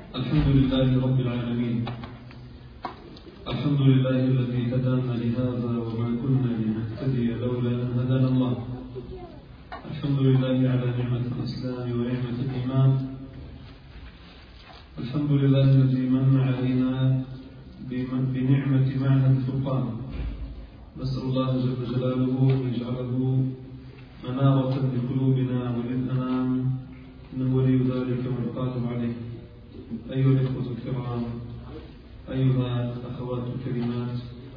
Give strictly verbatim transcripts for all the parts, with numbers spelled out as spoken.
الحمد لله رب العالمين. الحمد لله الذي هدانا لهذا وما كنا لنهتدي لولا أن هدانا الله. الحمد لله على نعمة الإسلام ونعمة الإيمان. الحمد لله الذي من علينا بنعمة معهد الفرقان. نسأل الله جل جلاله أن يجعله منارة لقلوبنا وللأنام، إنه ولي ذلك والقادر عليه. أيها الإخوة الكرام، أيها الأخوات الكريمات،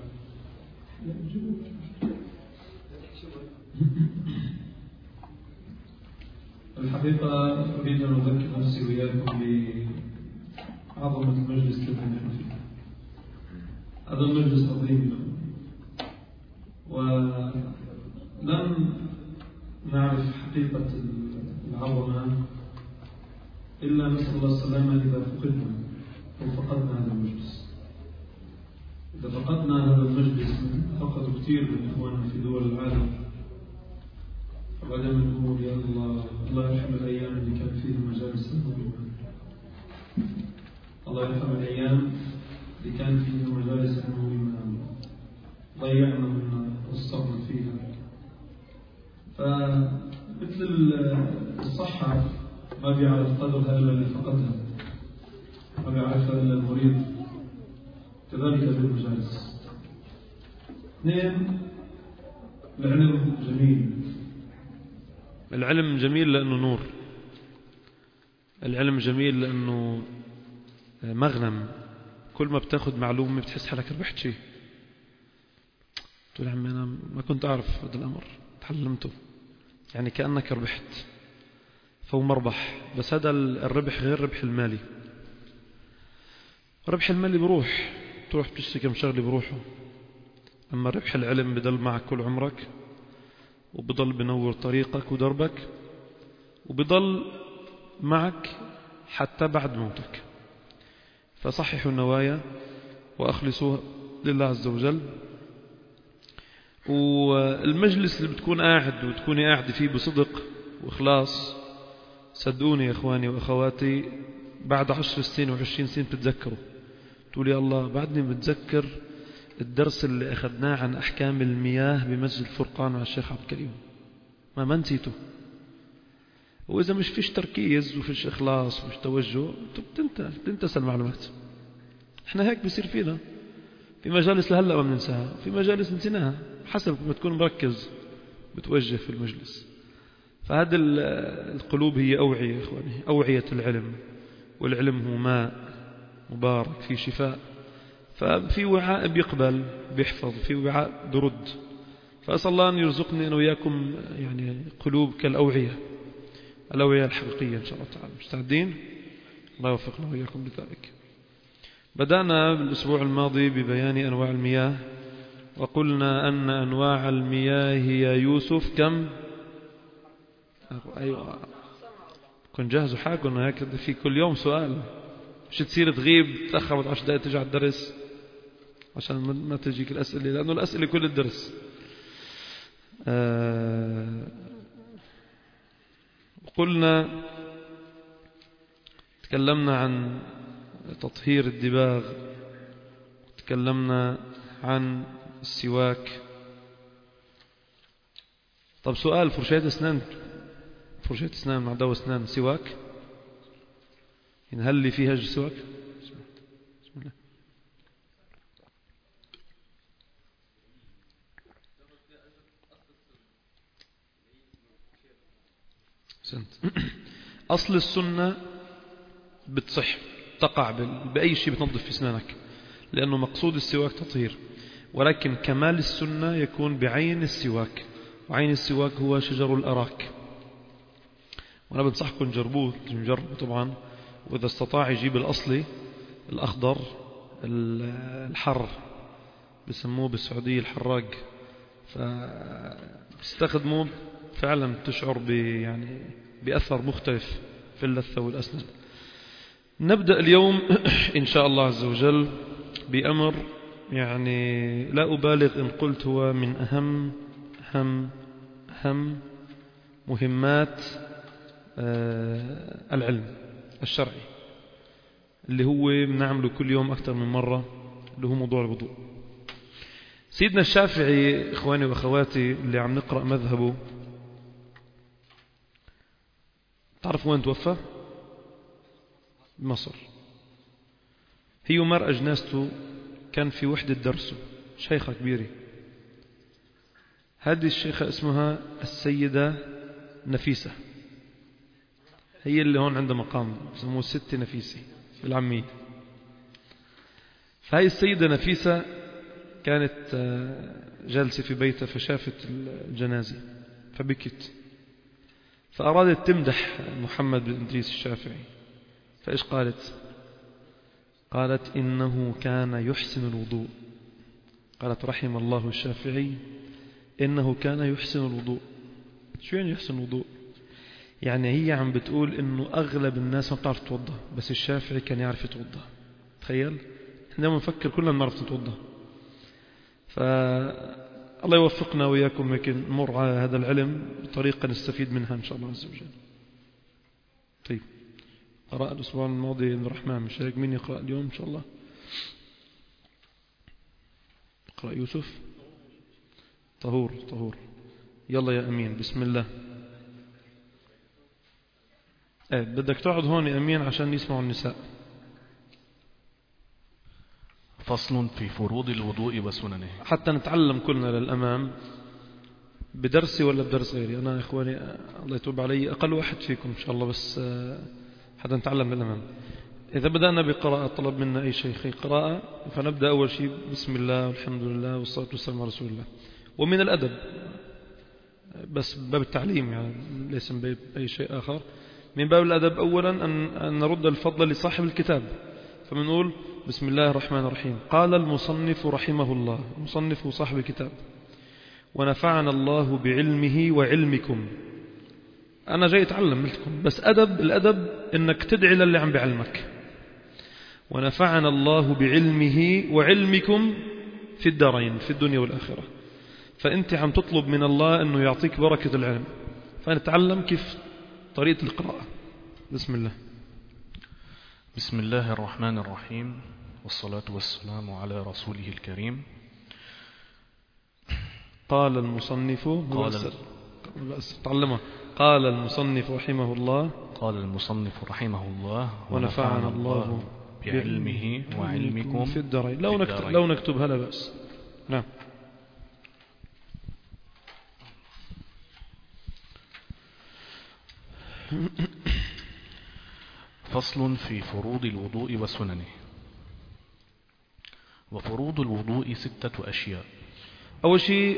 الحقيقة أريد أن أذكر نفسي وإياكم بعظمة المجلس الذي نحن فيه. هذا المجلس عظيم، ولم نعرف حقيقة العظمة إلا نسأل الله السلامة إذا فقدنا أو فقدنا هذا المجلس. إذا فقدنا هذا المجلس فقدوا كثير من إخواننا في دول العالم. فبعدين نقول يا الله الله يرحم الأيام اللي كان فيها مجالس المهمة. الله يرحم الأيام اللي كان فيها مجالس المهمة، ضيعنا من قصرنا فيها. فمثل الصحة ما بيعرف قدرها إلا اللي فقدها، ما بيعرفها إلا المريض. كذلك بالمجالس. اثنين، العلم جميل. العلم جميل لأنه نور. العلم جميل لأنه مغنم. كل ما بتاخد معلومة بتحس حالك ربحت شيء. تقول عمي أنا ما كنت أعرف هذا الأمر، تعلمته، يعني كأنك ربحت، فهو مربح. بس هذا الربح غير الربح المالي. الربح المالي بروح، تروح بتشتري كم شغلة بروحه. أما ربح العلم بضل معك كل عمرك، وبضل بنور طريقك ودربك، وبضل معك حتى بعد موتك. فصححوا النوايا وأخلصوا لله عز وجل. والمجلس اللي بتكون قاعد وتكوني قاعد فيه بصدق وإخلاص، صدقوني يا إخواني وأخواتي، بعد عشر سنين وعشرين سنة بتتذكروا، تقول يا الله بعدني بتذكر الدرس اللي أخذناه عن أحكام المياه بمسجد الفرقان مع الشيخ عبد الكريم، ما ما نسيته. وإذا مش فيش تركيز وفيش إخلاص وفيش توجه بتنتسى المعلومات. إحنا هيك بيصير فينا في مجالس لهلا ما بننساها، في مجالس نسيناها، حسب ما تكون مركز بتوجه في المجلس. فهذه القلوب هي أوعية يا إخواني، أوعية العلم. والعلم هو ماء مبارك فيه شفاء. ففي وعاء بيقبل بيحفظ، في وعاء برد. فأسأل الله أن يرزقني أنا وياكم يعني قلوب كالأوعية، الأوعية الحقيقية إن شاء الله تعالى. مستعدين؟ الله يوفقنا وياكم بذلك. بدأنا بالأسبوع الماضي ببيان أنواع المياه، وقلنا أن أنواع المياه هي يوسف كم؟ أيوة، كن جاهزوا حالكم هيك في كل يوم سؤال، مش تصير تغيب تأخر بعد عشر دقائق ترجع على الدرس عشان ما تجيك الأسئلة، لأنه الأسئلة كل الدرس. آه قلنا تكلمنا عن تطهير الدباغ، تكلمنا عن السواك. طب سؤال، فرشاة أسنان، فرشاة أسنان مع دواء أسنان سواك؟ إن هل لي فيها سواك؟ بسم الله. أصل السنة بتصح تقع بأي شيء بتنظف في أسنانك، لأنه مقصود السواك تطهير. ولكن كمال السنة يكون بعين السواك، وعين السواك هو شجر الأراك. وأنا بنصحكم جربوه، نجربه طبعا. وإذا استطاع يجيب الأصلي الأخضر الحر، بسموه بالسعودية الحراق، فبستخدموه فعلا تشعر يعني بأثر مختلف في اللثة والأسنان. نبدأ اليوم إن شاء الله عز وجل بأمر يعني لا أبالغ إن قلت هو من أهم أهم أهم مهمات العلم الشرعي. اللي هو بنعمله كل يوم أكثر من مرة، اللي هو موضوع الوضوء. سيدنا الشافعي إخواني وأخواتي اللي عم نقرأ مذهبه، تعرفوا وين توفى؟ بمصر. هي مرأة جنازته كان في وحدة درسه، شيخة كبيرة. هذه الشيخة اسمها السيدة نفيسة، هي اللي هون عندها مقام بسموه الست نفيسة بالعامية. فهي السيدة نفيسة كانت جالسة في بيتها فشافت الجنازة فبكت، فأرادت تمدح محمد بن إدريس الشافعي. فإيش قالت؟ قالت إنه كان يحسن الوضوء. قالت رحم الله الشافعي إنه كان يحسن الوضوء. شو يعني يحسن الوضوء؟ يعني هي عم بتقول إنه أغلب الناس ما بتعرف تتوضأ، بس الشافعي كان يعرف يتوضأ. تخيل، إحنا بنفكر كلنا بنعرف نتوضأ. فالله يوفقنا وإياكم هيك نمر على هذا العلم بطريقة نستفيد منها إن شاء الله عز وجل. طيب، قرأ الأسبوع الماضي ابن الرحمن، مش هيك؟ مين يقرأ اليوم إن شاء الله؟ اقرأ يوسف. طهور طهور، يلا يا أمين، بسم الله. ايه بدك تقعد هون يا أمين عشان يسمعوا النساء. فصل في فروض الوضوء وسننه. حتى نتعلم كلنا للأمام، بدرسي ولا بدرس غيري. أنا إخواني الله يتوب علي أقل واحد فيكم إن شاء الله، بس حتى نتعلم للأمام. إذا بدأنا بقراءة طلب منا أي شيخ قراءة، فنبدأ أول شيء بسم الله والحمد لله والصلاة والسلام على رسول الله. ومن الأدب، بس باب التعليم يعني ليس من باب أي شيء آخر، من باب الأدب أولا أن نرد الفضل لصاحب الكتاب. فمنقول بسم الله الرحمن الرحيم. قال المصنف رحمه الله، المصنف صاحب الكتاب، ونفعنا الله بعلمه وعلمكم. أنا جاي أتعلم لكم، بس أدب، الأدب إنك تدعي للي عم بعلمك. ونفعنا الله بعلمه وعلمكم في الدارين، في الدنيا والآخرة. فأنت عم تطلب من الله أنه يعطيك بركة العلم، فنتعلم كيف طريقة القراءة. بسم الله. بسم الله الرحمن الرحيم، والصلاة والسلام على رسوله الكريم. قال المصنف قال تعلمه قال المصنف رحمه الله قال المصنف رحمه الله ونفعنا الله بعلمه وعلمكم في الدارين. لو نكتب لو نكتبها لا بأس. نعم. فصل في فروض الوضوء وسننه. وفروض الوضوء ستة أشياء. أول شيء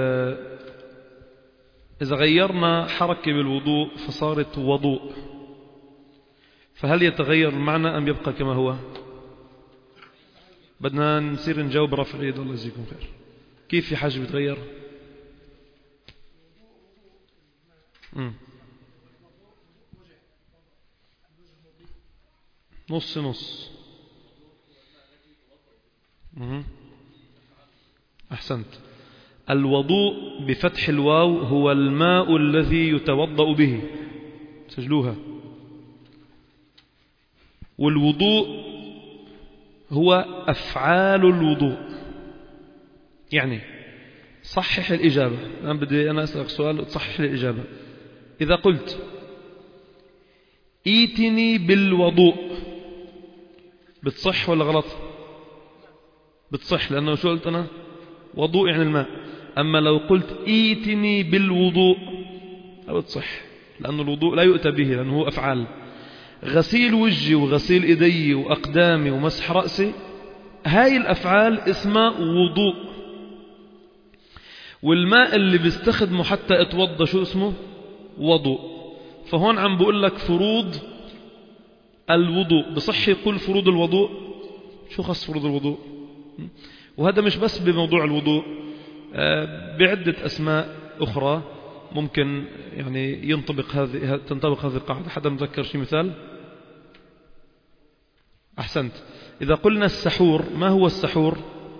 إذا غيرنا حركة بالوضوء فصارت وضوء، فهل يتغير المعنى أم يبقى كما هو؟ بدنا نصير نجاوب رفع اليد. الله يجزيكم خير. كيف في حاجة بتغير؟ مم. نص نص. مم. أحسنت. الوضوء بفتح الواو هو الماء الذي يتوضأ به، سجلوها. والوضوء هو أفعال الوضوء. يعني صحح الإجابة. أنا بدي أنا أسألك سؤال تصحح الإجابة. إذا قلت ايتني بالوضوء بتصح ولا غلط؟ بتصح، لأنه شو قلت أنا؟ وضوء يعني الماء. أما لو قلت ايتني بالوضوء لا بتصح، لأن الوضوء لا يؤتى به، لأنه هو أفعال. غسيل وجهي وغسيل إيدي وأقدامي ومسح رأسي، هاي الأفعال اسمها وضوء. والماء اللي بيستخدمه حتى اتوضى شو اسمه؟ وضوء. فهون عم بقول لك فروض الوضوء. بصح يقول فروض الوضوء؟ شو خص فروض الوضوء؟ وهذا مش بس بموضوع الوضوء، بعدة أسماء أخرى ممكن يعني ينطبق هذه تنطبق هذه القاعدة. حدا مذكر شيء مثال؟ أحسنت. إذا قلنا السحور، ما هو السحور؟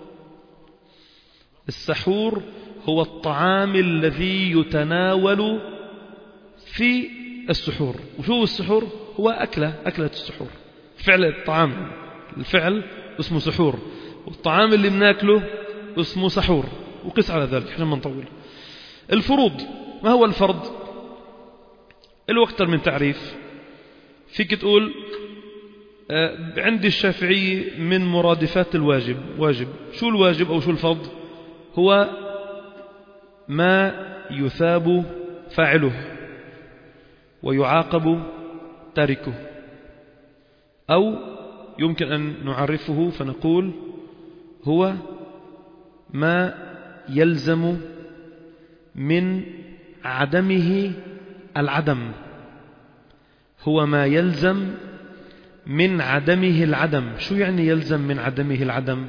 السحور هو الطعام الذي يتناول في السحور. وشو السحور؟ هو أكلة أكلة السحور. فعل الطعام، الفعل اسمه سحور، والطعام اللي بناكله اسمه سحور، وقس على ذلك احنا ما نطول. الفروض، ما هو الفرض؟ له أكثر من تعريف. فيك تقول عندي الشافعي من مرادفات الواجب، واجب. شو الواجب أو شو الفرض؟ هو ما يثاب فاعله ويعاقب تاركه، أو يمكن أن نعرفه فنقول هو ما يلزم من عدمه العدم، هو ما يلزم من عدمه العدم. شو يعني يلزم من عدمه العدم؟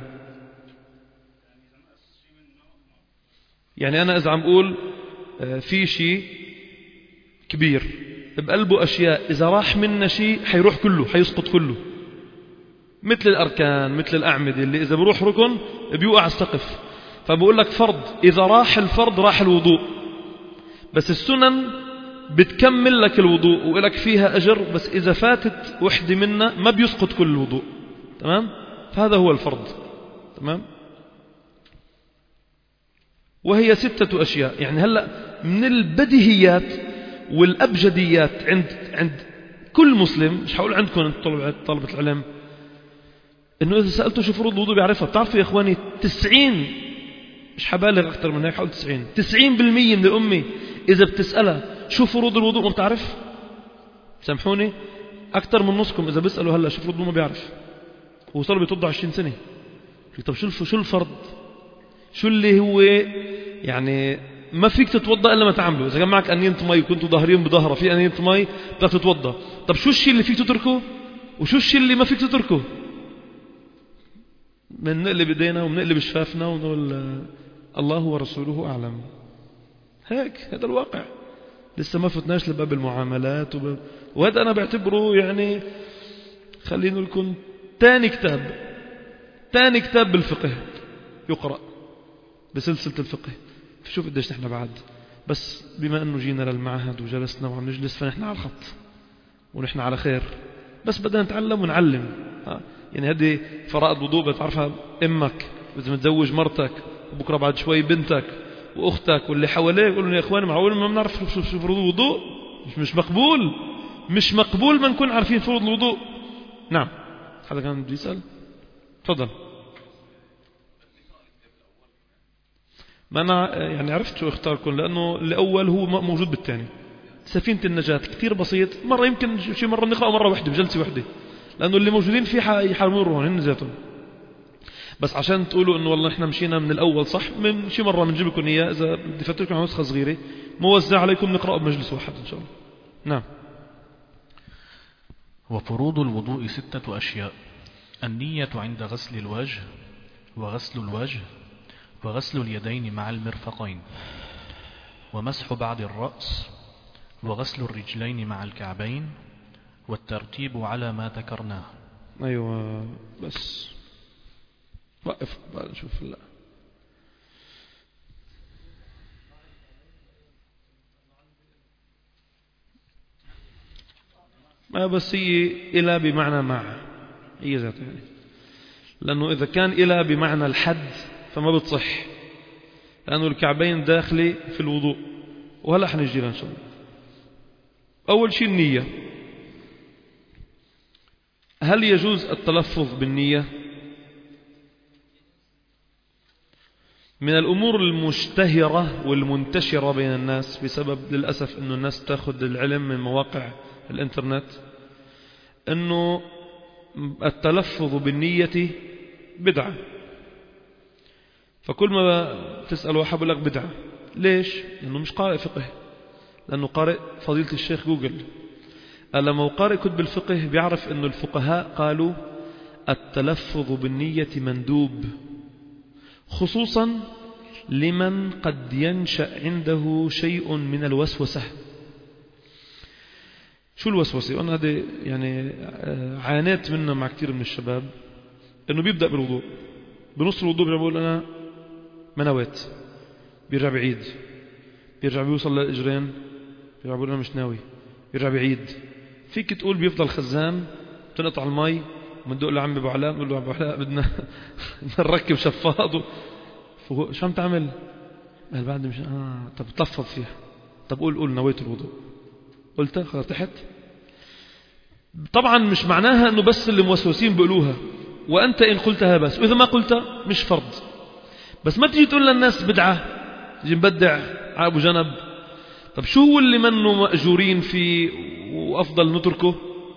يعني أنا إذا عم أقول في شيء كبير بقلبه أشياء، إذا راح منا شيء حيروح كله، حيسقط كله، مثل الأركان، مثل الأعمدة اللي إذا بروح ركن بيوقع السقف. فبقول لك فرض، إذا راح الفرض راح الوضوء، بس السنن بتكمل لك الوضوء ولك فيها أجر، بس إذا فاتت وحدة منا ما بيسقط كل الوضوء. تمام؟ فهذا هو الفرض. تمام؟ وهي ستة أشياء. يعني هلأ من البديهيات والأبجديات عند عند كل مسلم، مش هقول عندكم طلبة العلم، إنه إذا سألته شو فروض الوضوء بيعرفها. بتعرفوا يا إخواني تسعين، مش حبالغ أكثر من هيك، حقول تسعين تسعين بالمية من الأمة إذا بتسألها شو فروض الوضوء ما بتعرف. سامحوني، أكثر من نصكم إذا بيسألوا هلا شو فروض الوضوء ما بيعرف، وصار بيتوضع عشرين سنة. طب شو شو الفرض؟ شو اللي هو يعني ما فيك تتوضأ إلا ما تعمله؟ إذا كان معك أنينة مي وكنتوا ظاهرين بظهرة في أنينة مي بدك تتوضأ، طب شو الشيء اللي فيك تتركه وشو الشيء اللي ما فيك تتركه؟ من نقلب ايدينا ومنقلب شفافنا ونقول الله ورسوله أعلم. هيك هذا الواقع. لسه ما فتناش لباب المعاملات وب... وهذا أنا بعتبره يعني خلينا لكم تاني كتاب تاني كتاب بالفقه يقرأ بسلسلة الفقه. شوف قديش نحن بعد، بس بما أنه جينا للمعهد وجلسنا وعم نجلس فنحن على الخط ونحن على خير، بس بدنا نتعلم ونعلم. ها. يعني هذه فرائض وضوء بتعرفها أمك إذا متزوج مرتك، وبكرة بعد شوي بنتك وأختك واللي حواليك. يقولون يا إخواني معقول ما بنعرف شو فروض الوضوء؟ مش, مش مقبول مش مقبول ما نكون عارفين فروض الوضوء. نعم، هذا كان بده يسأل. تفضل. ما أنا يعني عرفت شو اختاركم، لأنه الأول هو موجود بالثاني. سفينة النجاة كثير بسيط، مرة يمكن شي مرة نقرأ مرة واحدة بجلسة واحدة، لأنه اللي موجودين فيه يحرمون روحهم هن ذاتهم. بس عشان تقولوا إنه والله إحنا مشينا من الأول صح، من شي مرة بنجيب لكم إياه إذا بدي فتركم على نسخة صغيرة موزع عليكم نقرأ بمجلس واحد إن شاء الله. نعم. وفروض الوضوء ستة أشياء: النية عند غسل الوجه، وغسل الوجه، وغسل اليدين مع المرفقين، ومسح بعض الرأس، وغسل الرجلين مع الكعبين، والترتيب على ما ذكرناه. أيوة بس وقف بقى نشوف. لا ما بس هي إلى بمعنى مع، هي ذاتها يعني. لأنه إذا كان إلى بمعنى الحد فما بتصح، لأنه الكعبين داخلي في الوضوء، وهلأ حنجي لها إن شاء الله. أول شيء النية. هل يجوز التلفظ بالنية؟ من الأمور المشتهرة والمنتشرة بين الناس بسبب للأسف أنه الناس تأخذ العلم من مواقع الإنترنت، أنه التلفظ بالنية بدعة. فكل ما تسأل واحد بقول لك بدعة. ليش؟ لأنه مش قارئ فقه، لأنه قارئ فضيلة الشيخ جوجل. لما هو قارئ كتب الفقه بيعرف أنه الفقهاء قالوا التلفظ بالنية مندوب، خصوصا لمن قد ينشأ عنده شيء من الوسوسة. شو الوسوسة؟ وأنا هذا يعني عانيت منه مع كثير من الشباب، أنه بيبدأ بالوضوء، بنص الوضوء بيقول أنا ما نويت، بيرجع بعيد، بيرجع بيوصل للإجرين بيرجع بيقول أنا مش ناوي، بيرجع بعيد. فيك تقول بيفضل خزان تنقطع المي ومندق لعمي ابو علاء، بقول له ابو علاء بدنا نركب شفاط. شو عم تعمل؟ قال بعد مش اه طب تلفظ فيها. طب قول قول نويت الوضوء. قلتها خلاص تحت. طبعا مش معناها انه بس اللي موسوسين بيقولوها، وانت ان قلتها بس، واذا ما قلتها مش فرض. بس ما تيجي تقول للناس بدعه، تيجي مبدع على ابو جنب. طب شو هو اللي منه مأجورين فيه وافضل نتركه؟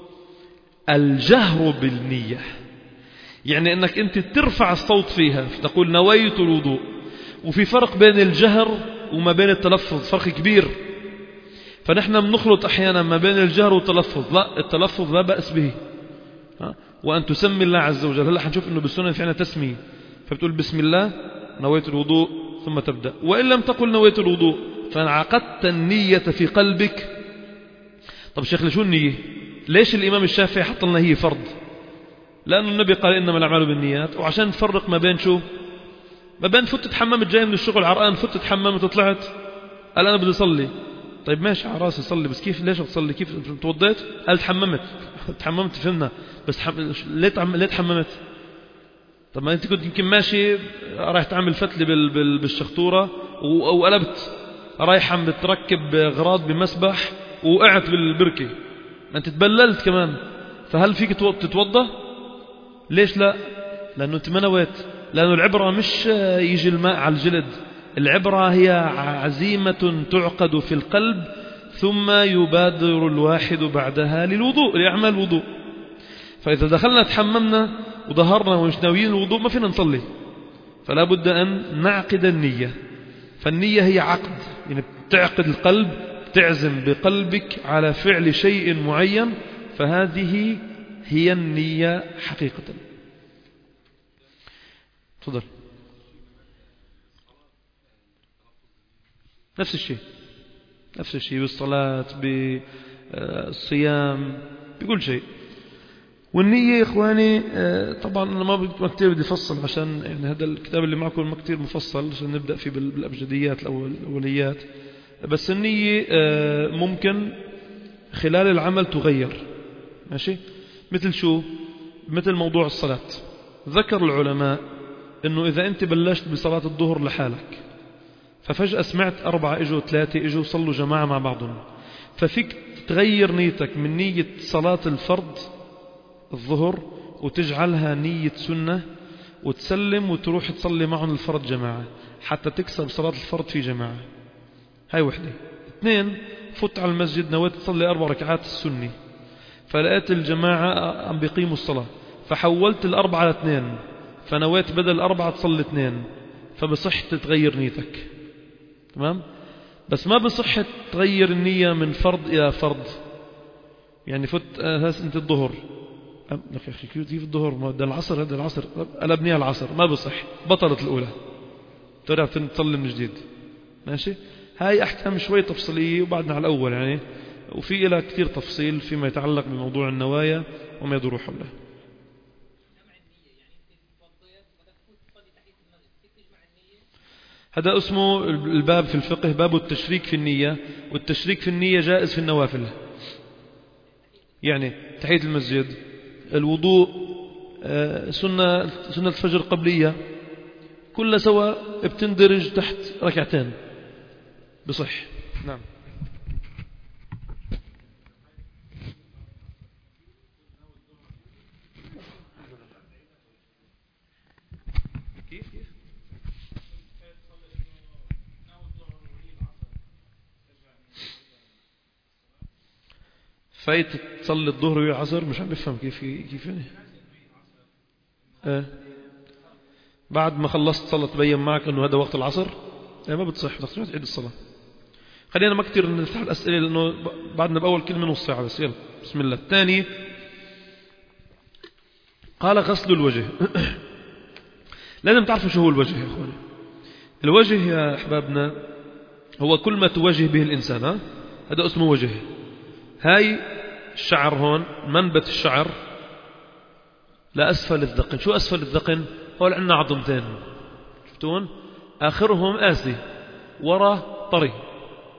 الجهر بالنية، يعني انك انت ترفع الصوت فيها فتقول نويت الوضوء. وفي فرق بين الجهر وما بين التلفظ، فرق كبير. فنحن بنخلط احيانا ما بين الجهر والتلفظ. لا، التلفظ لا بأس به، وان تسمي الله عز وجل. هلا حنشوف انه بالسنة في عنا تسمية، فبتقول بسم الله نويت الوضوء ثم تبدأ. وإن لم تقل نويت الوضوء فانعقدت النية في قلبك. طب شيخ شو النية؟ ليش الإمام الشافعي حط لنا هي فرض؟ لأن النبي قال إنما الأعمال بالنيات، وعشان تفرق ما بين شو؟ ما بين فت تحممت جاي من الشغل عرقان، فت تحممت وطلعت قال أنا بدي أصلي. طيب ماشي على راسي صلي، بس كيف؟ ليش تصلي؟ كيف توضيت؟ قال تحممت. تحممت فهمنا، بس حم... ليه تعم... ليه تحممت؟ طب ما أنت كنت يمكن ماشي رايح تعمل فتلة بال... بال... بالشخطورة و... وقلبت رايح عم بتركب غراض بمسبح وقعت بالبركة، أنت تبللت كمان. فهل فيك تتوضى؟ ليش لا؟ لأنه أنت ما نويت. لأنه العبرة مش يجي الماء على الجلد، العبرة هي عزيمة تعقد في القلب ثم يبادر الواحد بعدها للوضوء، لأعمال الوضوء. فإذا دخلنا تحممنا وظهرنا ومش ناويين الوضوء ما فينا نصلي. فلا بد أن نعقد النية. فالنية هي عقد، يعني تعقد القلب، تعزم بقلبك على فعل شيء معين، فهذه هي النية حقيقة. تفضل. نفس الشيء، نفس الشيء بالصلاة بالصيام بكل شيء. والنية يا إخواني طبعا أنا ما كتير بدي أفصل، عشان يعني هذا الكتاب اللي معكم ما كتير مفصل عشان نبدأ فيه بالأبجديات الأوليات. بس النية ممكن خلال العمل تغير، ماشي؟ مثل شو؟ مثل موضوع الصلاة. ذكر العلماء إنه إذا أنت بلشت بصلاة الظهر لحالك، ففجأة سمعت أربعة إجوا ثلاثة إجوا صلوا جماعة مع بعضهم، ففيك تغير نيتك من نية صلاة الفرض الظهر وتجعلها نية سنة، وتسلم وتروح تصلي معهم الفرض جماعة حتى تكسب صلاة الفرض في جماعة. هاي وحدة. اثنين، فت على المسجد نويت تصلي أربع ركعات السنة، فلقيت الجماعة عم بيقيموا الصلاة، فحولت الأربعة على اثنين، فنويت بدل الأربعة تصلي اثنين، فبصح تتغير نيتك. تمام؟ بس ما بصح تغير النية من فرض إلى فرض. يعني فت هاس انت الظهر، يا أخي كيف الظهر؟ ده العصر، هذا العصر قلبنيها العصر، ما بصح، بطلت الأولى، ترى تصلي من جديد. ماشي؟ هاي أحكام شوي تفصيلية وبعدنا على الأول يعني، وفي إلى كثير تفصيل فيما يتعلق بموضوع النوايا وما يدور حوله. هذا اسمه الباب في الفقه باب التشريك في النية. والتشريك في النية جائز في النوافل، يعني تحية المسجد، الوضوء، سنة سنة الفجر قبلية، كلها سوا بتندرج تحت ركعتين بصح. نعم. فايت تصلي الظهر والعصر، مش عم بفهم كيف كيف يعني. اه بعد ما خلصت صلاة تبين معك انه هذا وقت العصر، اه ما بتصح، بدك تروح تعيد الصلاة. خلينا ما كتير نفتح الأسئلة لأنه بعدنا بأول كلمة نص ساعة بس. يلا بسم الله. الثاني قال غسل الوجه. لازم تعرفوا شو هو الوجه يا أخواني. الوجه يا أحبابنا هو كل ما تواجه به الإنسان، ها؟ هذا اسمه وجه. هاي الشعر هون، منبت الشعر لأسفل الذقن. شو أسفل الذقن؟ هو عندنا عظمتين شفتون، آخرهم آسي، ورا طري.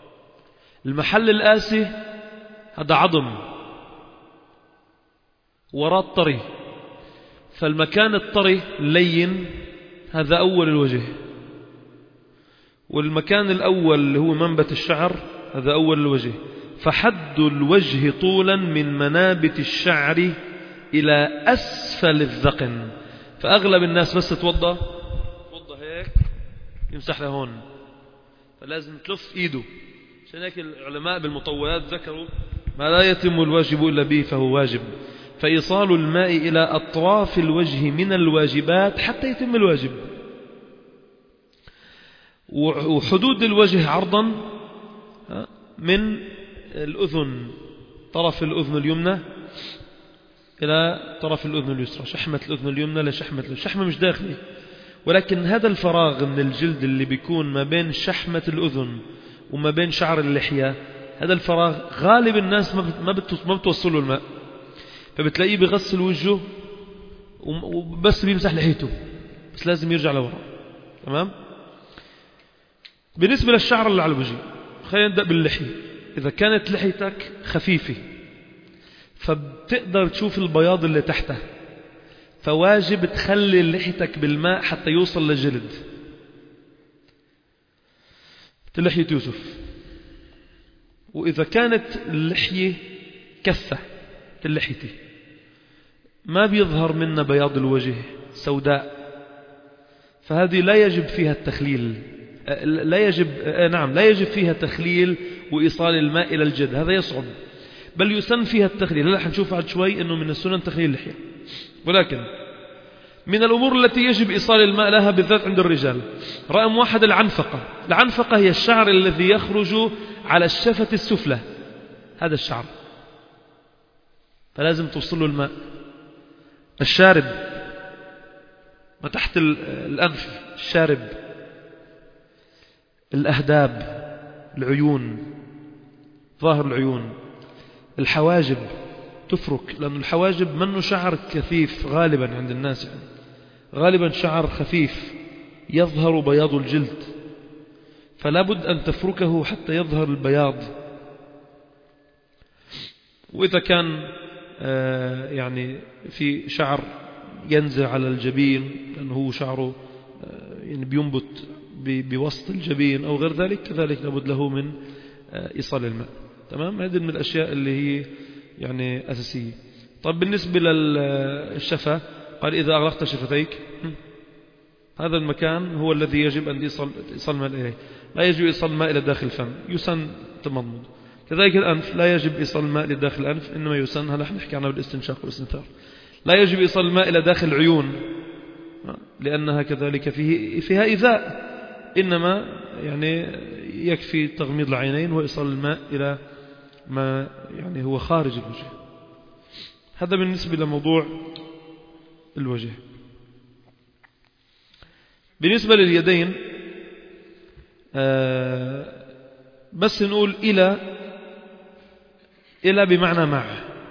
المحل الآسي هذا عظم، وراء الطري، فالمكان الطري اللين هذا أول الوجه، والمكان الأول اللي هو منبت الشعر هذا أول الوجه. فحد الوجه طولا من منابت الشعر إلى أسفل الذقن. فأغلب الناس بس توضى توضى هيك يمسح لهون، فلازم تلف إيده. عشان هيك العلماء بالمطولات ذكروا ما لا يتم الواجب إلا به فهو واجب، فإيصال الماء إلى أطراف الوجه من الواجبات حتى يتم الواجب. وحدود الوجه عرضا من الأذن، طرف الأذن اليمنى إلى طرف الأذن اليسرى، شحمة الأذن اليمنى لشحمة الشحمة مش داخلي، ولكن هذا الفراغ من الجلد اللي بيكون ما بين شحمة الأذن وما بين شعر اللحية، هذا الفراغ غالب الناس ما بتوصله الماء، فبتلاقيه بغسل وجهه وبس بيمسح لحيته، بس لازم يرجع لورا. تمام. بالنسبة للشعر اللي على الوجه، خلينا نبدأ باللحية. إذا كانت لحيتك خفيفة فبتقدر تشوف البياض اللي تحتها، فواجب تخلي لحيتك بالماء حتى يوصل للجلد. لحية يوسف. وإذا كانت اللحية كثة اللحية ما بيظهر منا بياض الوجه، سوداء، فهذه لا يجب فيها التخليل، لا يجب نعم لا يجب فيها تخليل وإيصال الماء إلى الجلد، هذا يصعب، بل يسن فيها التخليل. هلا حنشوف بعد شوي أنه من السنن تخليل اللحية. ولكن من الأمور التي يجب إيصال الماء لها بالذات عند الرجال، رقم واحد العنفقة. العنفقة هي الشعر الذي يخرج على الشفة السفلى، هذا الشعر فلازم توصل له الماء. الشارب ما تحت الأنف، الشارب، الأهداب، العيون، ظاهر العيون، الحواجب تفرك، لأن الحواجب منه شعر كثيف غالبا عند الناس، يعني غالبا شعر خفيف يظهر بياض الجلد، فلا بد أن تفركه حتى يظهر البياض. وإذا كان آه يعني في شعر ينزل على الجبين لأنه هو شعره آه يعني بينبت بوسط الجبين أو غير ذلك، كذلك لابد له من آه إيصال الماء. تمام. هذه من الأشياء اللي هي يعني أساسية. طيب بالنسبة للشفة قال إذا أغلقت شفتيك، هذا المكان هو الذي يجب أن يصل إيصال الماء إليه، لا يجب إيصال الماء إلى داخل الفم، يسن تمضمض. كذلك الأنف لا يجب إيصال الماء لداخل الأنف، إنما يسن، هلا نحكي عنها بالاستنشاق والاستنثار. لا يجب إيصال الماء إلى داخل العيون لأنها كذلك فيه فيها إيذاء، إنما يعني يكفي تغميض العينين وإيصال الماء إلى ما يعني هو خارج الوجه. هذا بالنسبة لموضوع الوجه. بالنسبة لليدين آه بس نقول إلى إلى بمعنى مع،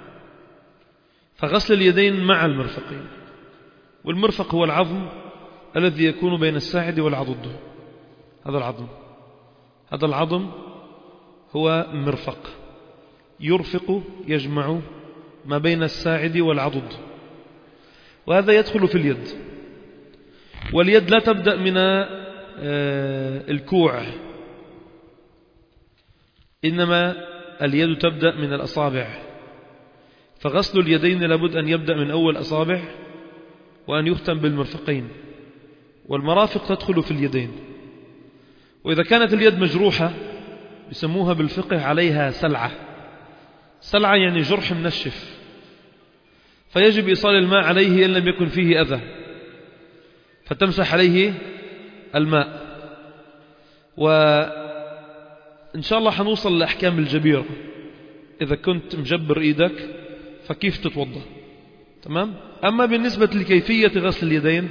فغسل اليدين مع المرفقين. والمرفق هو العظم الذي يكون بين الساعد والعضد، هذا العظم هذا العظم هو مرفق، يرفق يجمع ما بين الساعد والعضد، وهذا يدخل في اليد. واليد لا تبدأ من الكوع، إنما اليد تبدأ من الأصابع، فغسل اليدين لابد أن يبدأ من أول أصابع وأن يختم بالمرفقين، والمرافق تدخل في اليدين. وإذا كانت اليد مجروحة يسموها بالفقه عليها سلعة. سلعة يعني جرح منشف، فيجب إيصال الماء عليه إن لم يكن فيه أذى، فتمسح عليه الماء. وإن شاء الله حنوصل لأحكام الجبيرة، إذا كنت مجبر إيدك فكيف تتوضأ. تمام. أما بالنسبة لكيفية غسل اليدين،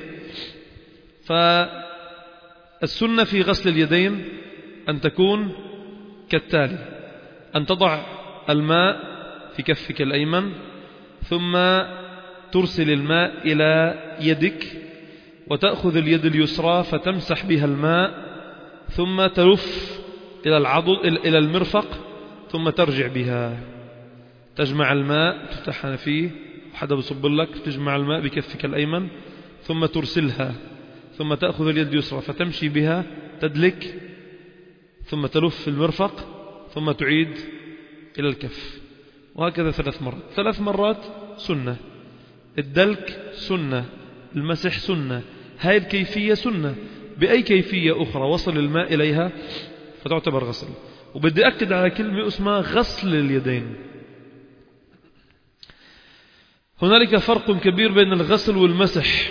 فالسنة في غسل اليدين أن تكون كالتالي: أن تضع الماء في كفك الأيمن، ثم ترسل الماء إلى يدك، وتأخذ اليد اليسرى فتمسح بها الماء، ثم تلف إلى العضد إلى المرفق، ثم ترجع بها، تجمع الماء تفتحها فيه حدا بصب لك، تجمع الماء بكفك الأيمن ثم ترسلها، ثم تأخذ اليد اليسرى فتمشي بها تدلك، ثم تلف المرفق، ثم تعيد إلى الكف، وهكذا ثلاث مرات. ثلاث مرات سنة، الدلك سنة، المسح سنة، هاي الكيفية سنة. بأي كيفية أخرى وصل الماء إليها فتعتبر غسل. وبدي أكد على كلمة اسمها غسل اليدين. هنالك فرق كبير بين الغسل والمسح.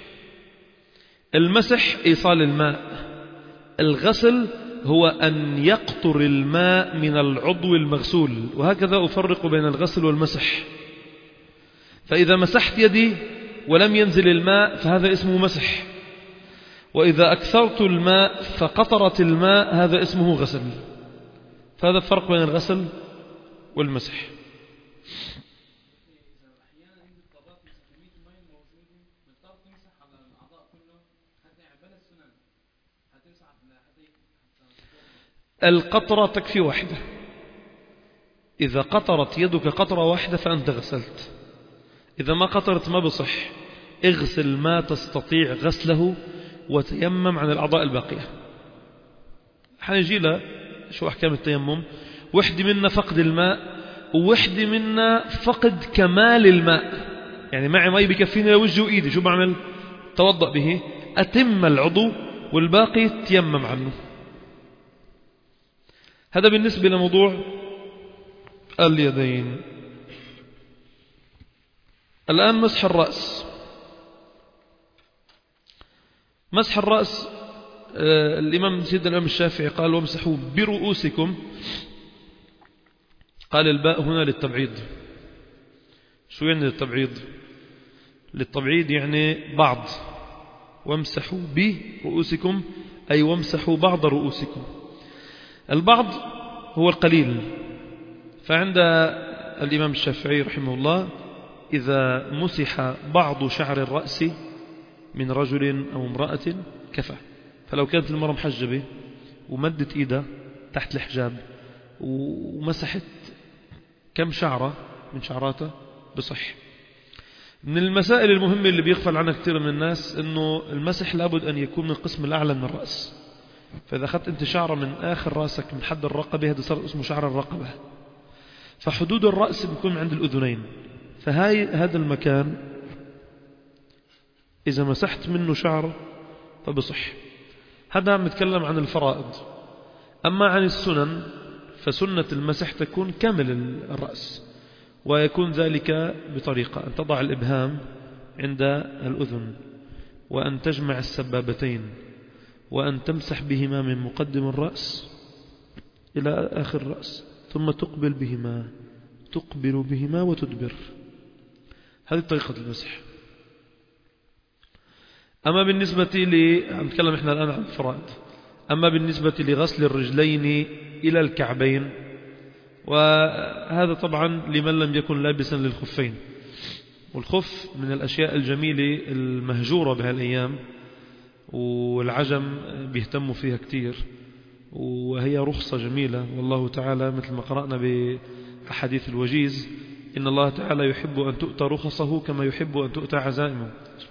المسح إيصال الماء، الغسل هو أن يقطر الماء من العضو المغسول، وهكذا أفرق بين الغسل والمسح. فإذا مسحت يدي ولم ينزل الماء فهذا اسمه مسح، وإذا أكثرت الماء فقطرت الماء هذا اسمه غسل. فهذا الفرق بين الغسل والمسح. القطرة تكفي واحدة، إذا قطرت يدك قطرة واحدة فأنت غسلت. إذا ما قطرت ما بصح. اغسل ما تستطيع غسله وتيمم عن الأعضاء الباقية. حنجي له شو أحكام التيمم. وحدة منا فقد الماء، ووحدة منا فقد كمال الماء. يعني معي ماء بكفيني لوجه وإيدي، شو بعمل؟ توضأ به، أتم العضو والباقي تيمم عنه. هذا بالنسبة لموضوع اليدين. الآن مسح الرأس. مسح الرأس آه الإمام سيدنا الإمام الشافعي قال وامسحوا برؤوسكم. قال الباء هنا للتبعيض. شو يعني للتبعيض؟ للتبعيض يعني بعض. وامسحوا برؤوسكم أي وامسحوا بعض رؤوسكم. البعض هو القليل. فعند الإمام الشافعي رحمه الله إذا مسح بعض شعر الرأس من رجل أو امرأة كفى. فلو كانت المرأة محجبة ومدت إيدها تحت الحجاب ومسحت كم شعرة من شعراتها بصح. من المسائل المهمة اللي بيغفل عنها كثير من الناس أنه المسح لابد أن يكون من القسم الأعلى من الرأس. فإذا أخذت أنت شعرة من آخر رأسك من حد الرقبة هذا صار اسمه شعر الرقبة. فحدود الرأس بيكون عند الأذنين. فهاي هذا المكان إذا مسحت منه شعر فبصح. هذا عم نتكلم عن الفرائض. أما عن السنن فسنة المسح تكون كامل الرأس، ويكون ذلك بطريقة أن تضع الإبهام عند الأذن، وأن تجمع السبابتين، وأن تمسح بهما من مقدم الرأس إلى آخر الرأس، ثم تقبل بهما تقبل بهما وتدبر. هذه طريقة المسح. أما بالنسبة لي نتكلم إحنا الآن عن الفرائض. أما بالنسبة لغسل الرجلين إلى الكعبين، وهذا طبعا لمن لم يكن لابسا للخفين. والخف من الأشياء الجميلة المهجورة بهالأيام، والعجم بيهتموا فيها كتير، وهي رخصة جميلة. والله تعالى مثل ما قرأنا بأحاديث الوجيز إن الله تعالى يحب أن تؤتى رخصه كما يحب أن تؤتى عزائمه.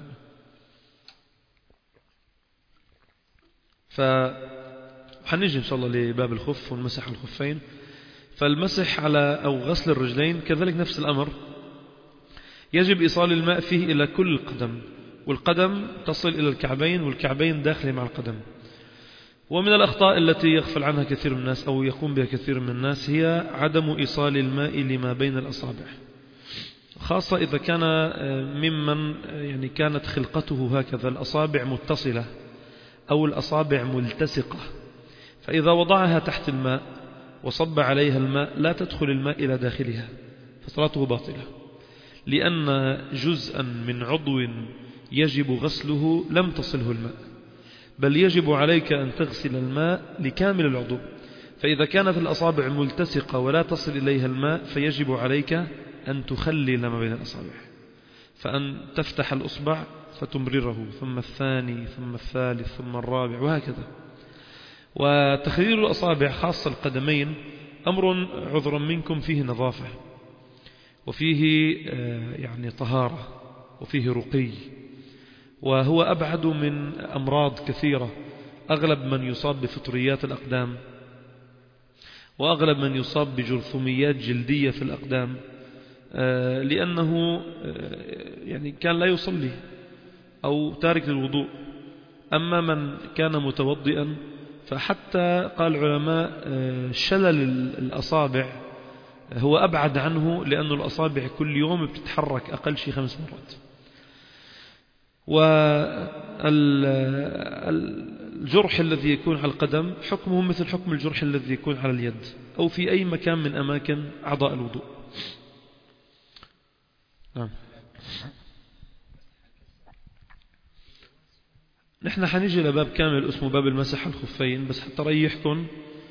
فحنجي إن شاء الله لباب الخف ونمسح الخفين. فالمسح على أو غسل الرجلين كذلك نفس الأمر، يجب إيصال الماء فيه إلى كل القدم، والقدم تصل إلى الكعبين، والكعبين داخل مع القدم. ومن الأخطاء التي يغفل عنها كثير من الناس أو يقوم بها كثير من الناس هي عدم إيصال الماء لما بين الأصابع، خاصة إذا كان ممن يعني كانت خلقته هكذا الأصابع متصلة أو الأصابع ملتصقة. فإذا وضعها تحت الماء وصب عليها الماء لا تدخل الماء إلى داخلها فصلاته باطلة، لأن جزءا من عضو يجب غسله لم تصله الماء، بل يجب عليك أن تغسل الماء لكامل العضو. فإذا كانت الأصابع ملتصقة ولا تصل إليها الماء فيجب عليك أن تخلل ما بين الأصابع، فأن تفتح الأصبع فتمرره، ثم الثاني ثم الثالث ثم الرابع وهكذا. وتخليل الأصابع خاصة القدمين أمر عذرا منكم فيه نظافة، وفيه يعني طهارة وفيه رقي، وهو أبعد من أمراض كثيرة. أغلب من يصاب بفطريات الأقدام، وأغلب من يصاب بجرثوميات جلدية في الأقدام، لأنه يعني كان لا يصلي أو تارك للوضوء. أما من كان متوضئا فحتى قال العلماء شلل الأصابع هو أبعد عنه، لأن الأصابع كل يوم بتتحرك أقل شيء خمس مرات. والجرح الذي يكون على القدم حكمه مثل حكم الجرح الذي يكون على اليد أو في أي مكان من أماكن أعضاء الوضوء. نعم. نحن حنيجي لباب كامل اسمه باب المسح الخفين، بس حتى ريحكم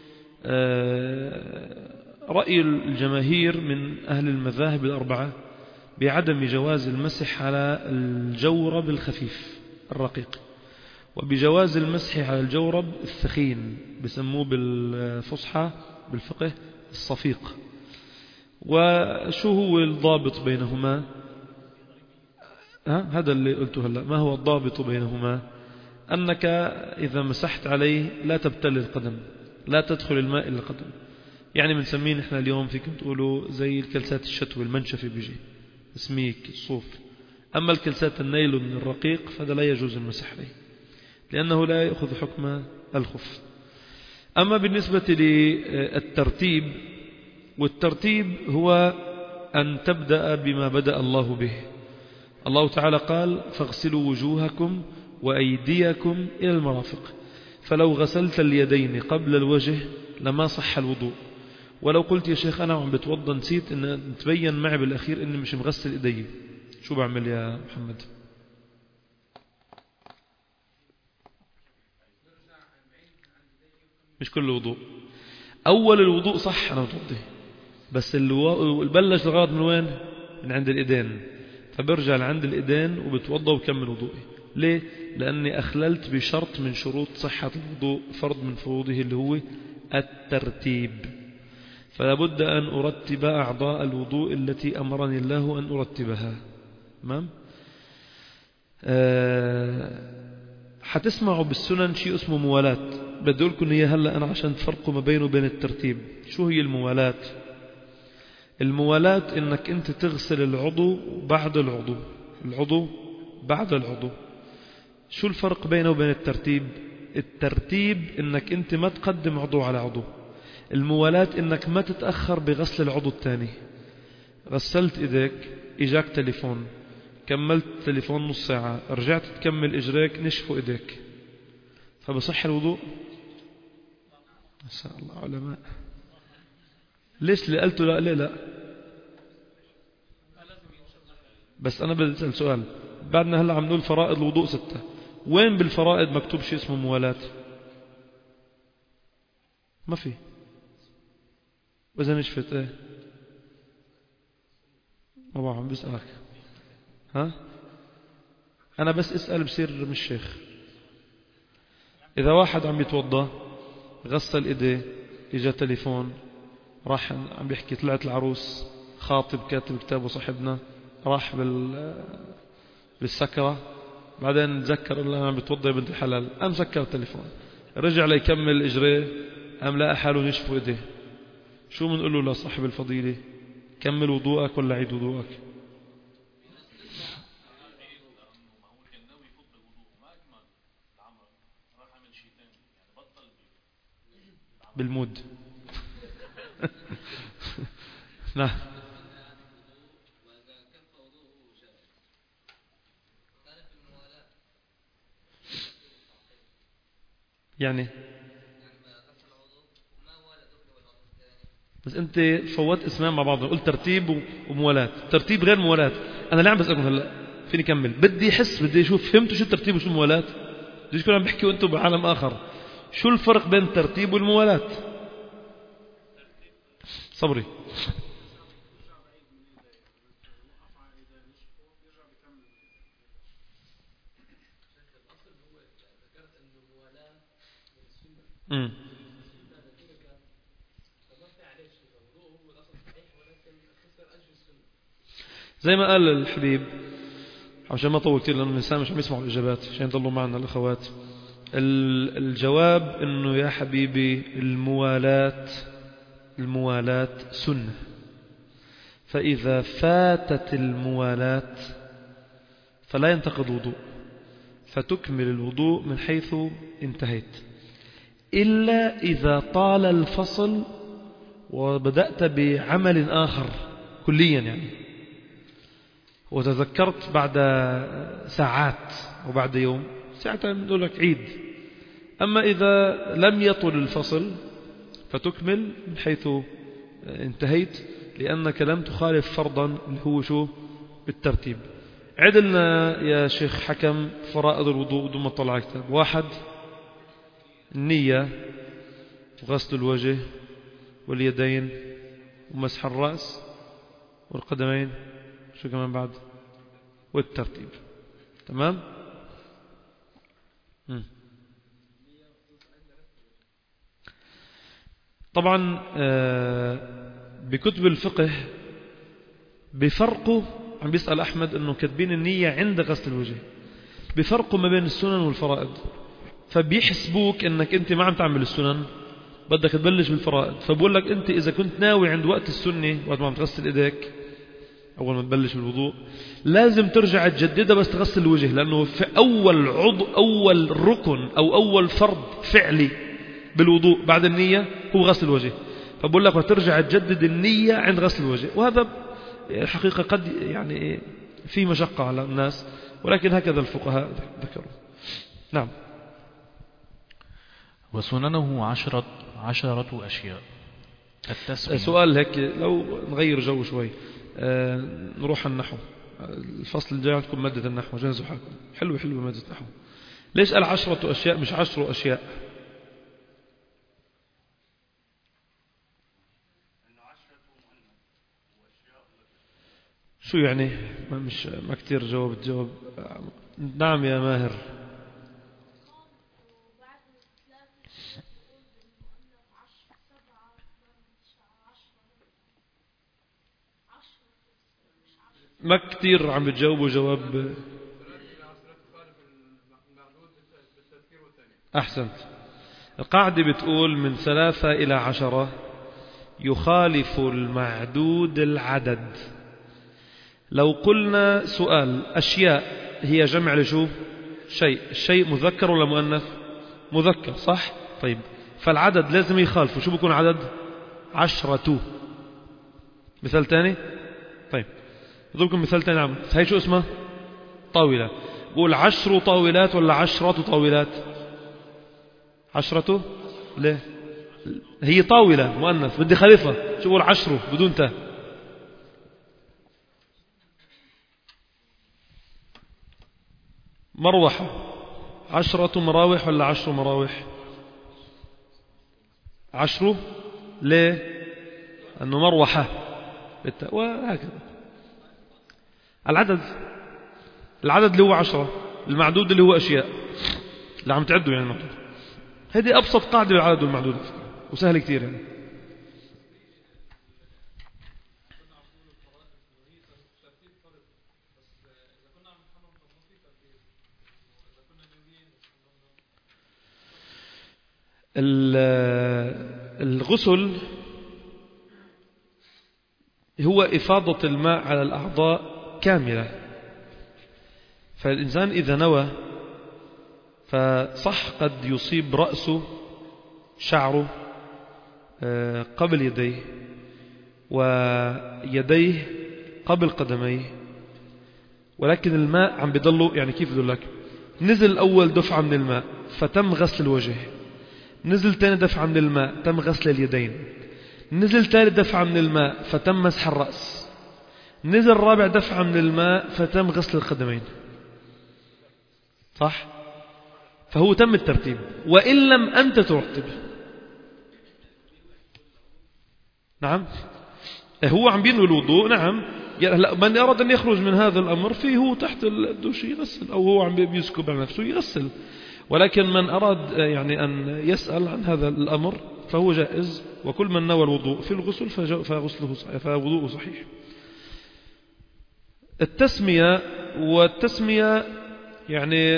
رأي الجماهير من أهل المذاهب الأربعة بعدم جواز المسح على الجورب الخفيف الرقيق، وبجواز المسح على الجورب الثخين بسموه بالفصحى بالفقه الصفيق. وشو هو الضابط بينهما؟ ها؟ هذا اللي قلته هلا. ما هو الضابط بينهما؟ أنك إذا مسحت عليه لا تبتل القدم، لا تدخل الماء إلى القدم. يعني بنسميه نحن اليوم فيكم تقولوا زي الكلسات الشتوي المنشفي بيجي سميك الصوف. أما الكلسات النايلون الرقيق فهذا لا يجوز المسح عليه لأنه لا يأخذ حكم الخف. أما بالنسبة للترتيب، والترتيب هو أن تبدأ بما بدأ الله به. الله تعالى قال فاغسلوا وجوهكم وأيديكم إلى المرافق. فلو غسلت اليدين قبل الوجه لما صح الوضوء. ولو قلت يا شيخ أنا عم بتوضى نسيت أن تبين معي بالأخير أني مش مغسل إيدي، شو بعمل يا محمد؟ مش كل الوضوء. أول الوضوء صح أنا بتوضي، بس اللي بلش الغلط من وين؟ من عند الإيدين. فبرجع لعند الإيدين وبتوضى وكمل وضوئي. ليه؟ لأني أخللت بشرط من شروط صحة الوضوء، فرض من فروضه اللي هو الترتيب. فلا بد أن أرتب أعضاء الوضوء التي أمرني الله أن أرتبها. تمام؟ أه حتسمعوا بالسنن شيء اسمه موالاة. بدي أقول لكم هي هلا أنا عشان تفرقوا ما بينه وبين الترتيب. شو هي الموالاة؟ الموالاة إنك أنت تغسل العضو بعد العضو، العضو بعد العضو. شو الفرق بينه وبين الترتيب؟ الترتيب إنك أنت ما تقدم عضو على عضو. الموالاة إنك ما تتأخر بغسل العضو الثاني. غسلت إيديك، إجاك تليفون، كملت تليفون نص ساعة، رجعت تكمل إجريك، نشفوا إيديك، فبصح الوضوء؟ ما شاء الله علماء. ليش اللي قلته لا ليه لا؟ بس أنا بدي أسأل سؤال. بعدنا هلا عم نقول فرائض الوضوء ستة، وين بالفرائض مكتوب شيء اسمه موالاة؟ ما في. وإذا نشفت إيه؟ ما بعرف، عم بسألك. ها؟ أنا بس أسأل بصير مش شيخ. إذا واحد عم يتوضى غسل إيديه، إجا تليفون، راح عم بيحكي طلعت العروس، خاطب كاتب كتاب وصاحبنا، راح بال بالسكرة، بعدين تذكر الله أنا عم بتوضى يا بنت الحلال، قام سكر التليفون، رجع ليكمل إجريه، قام لقى حاله يشفو إيديه. شو بنقول له لصاحب الفضيلة؟ كمل وضوءك ولا عيد وضوءك؟ بالمود. نعم. يعني بس انت فوت اسمين مع بعض، قلت ترتيب وموالاة. ترتيب غير موالاة. انا ليه عم بسألكم هلا؟ فيني كمل؟ بدي احس، بدي اشوف فهمتوا شو الترتيب وشو الموالاة؟ بديش كلهم بيحكوا وانتم بعالم اخر. شو الفرق بين الترتيب والموالاة؟ صبري. امم زي ما قال الحبيب، عشان ما أطول كتير لأن الإنسان مش عم يسمعوا الإجابات عشان يضلوا معنا الأخوات. الجواب إنه يا حبيبي الموالاة الموالاة سنة، فإذا فاتت الموالاة فلا ينتقض وضوء، فتكمل الوضوء من حيث انتهيت، إلا إذا طال الفصل وبدأت بعمل آخر كليا يعني، وتذكرت بعد ساعات وبعد يوم، ساعتها نقول لك عيد. أما إذا لم يطل الفصل فتكمل من حيث انتهيت، لأنك لم تخالف فرضا اللي هو شو بالترتيب. عدلنا يا شيخ حكم فرائض الوضوء بدون ما تطلع كتاب. واحد النية وغسل الوجه واليدين ومسح الرأس والقدمين، شو كمان بعد؟ والترتيب. تمام؟ م. طبعا بكتب الفقه بفرقوا، عم بيسأل أحمد أنه كاتبين النية عند غسل الوجه، بفرقوا ما بين السنن والفرائض، فبيحسبوك أنك أنت ما عم تعمل السنن، بدك تبلش بالفرائض، فبقول لك أنت إذا كنت ناوي عند وقت السنة وقت ما عم تغسل إيديك أول ما تبلش بالوضوء لازم ترجع تجددها بس تغسل الوجه، لأنه في أول عضو أول ركن أو أول فرض فعلي بالوضوء بعد النية هو غسل الوجه، فبقول لك وترجع تجدد النية عند غسل الوجه. وهذا الحقيقة قد يعني في مشقة على الناس، ولكن هكذا الفقهاء ذكروا. نعم. وسننه عشرة عشرة أشياء. التسمية. سؤال هيك لو نغير جو شوي، آه نروح النحو. الفصل الجاي عندكم مادة النحو، جهزوا حالكم. حلوة حلوة مادة النحو. ليش قال عشرة أشياء مش عشر أشياء؟ شو يعني؟ ما مش ما كتير جواب الجواب. نعم يا ماهر. ما كتير عم بتجاوبوا جواب. أحسنت. القاعدة بتقول من ثلاثة إلى عشرة يخالف المعدود العدد. لو قلنا سؤال أشياء هي جمع لشو؟ شيء. الشيء مذكر ولا مؤنث؟ مذكر صح؟ طيب فالعدد لازم يخالفه. شو بيكون عدد؟ عشرة. مثال تاني. طيب أضربكم مثال تاني عم. هاي شو اسمها؟ طاولة. بقول عشر طاولات ولا عشرة طاولات؟ عشرة. ليه؟ هي طاولة مؤنث بدي خليفة. شو بقول عشر بدون تاء؟ مروحة. عشرة مراوح ولا عشر مراوح؟ عشر. ليه؟ أنه مروحة بالتاء. وهكذا العدد. العدد اللي هو عشرة، المعدود اللي هو أشياء اللي عم تعدوا يعني المعدود. هذه أبسط قاعدة بالعدد والمعدود وسهل كتير يعني. الغسل هو إفاضة الماء على الأعضاء كاملة، فالإنسان إذا نوى فصح قد يصيب رأسه شعره قبل يديه ويديه قبل قدميه، ولكن الماء عم بيضله يعني كيف يقول لك، نزل أول دفعة من الماء فتم غسل الوجه، نزل تاني دفعة من الماء تم غسل اليدين، نزل ثالث دفعة من الماء فتم مسح الرأس، نزل رابع دفعة من الماء فتم غسل القدمين. صح؟ فهو تم الترتيب وإن لم أنت ترتب. نعم هو عم بينوي الوضوء. نعم من أراد أن يخرج من هذا الأمر فيه هو تحت الدوش يغسل، أو هو عم بيسكب على نفسه يغسل، ولكن من أراد يعني أن يسأل عن هذا الأمر فهو جائز، وكل من نوى الوضوء في الغسل فغسله صحيح فوضوءه صحيح. التسمية والتسمية يعني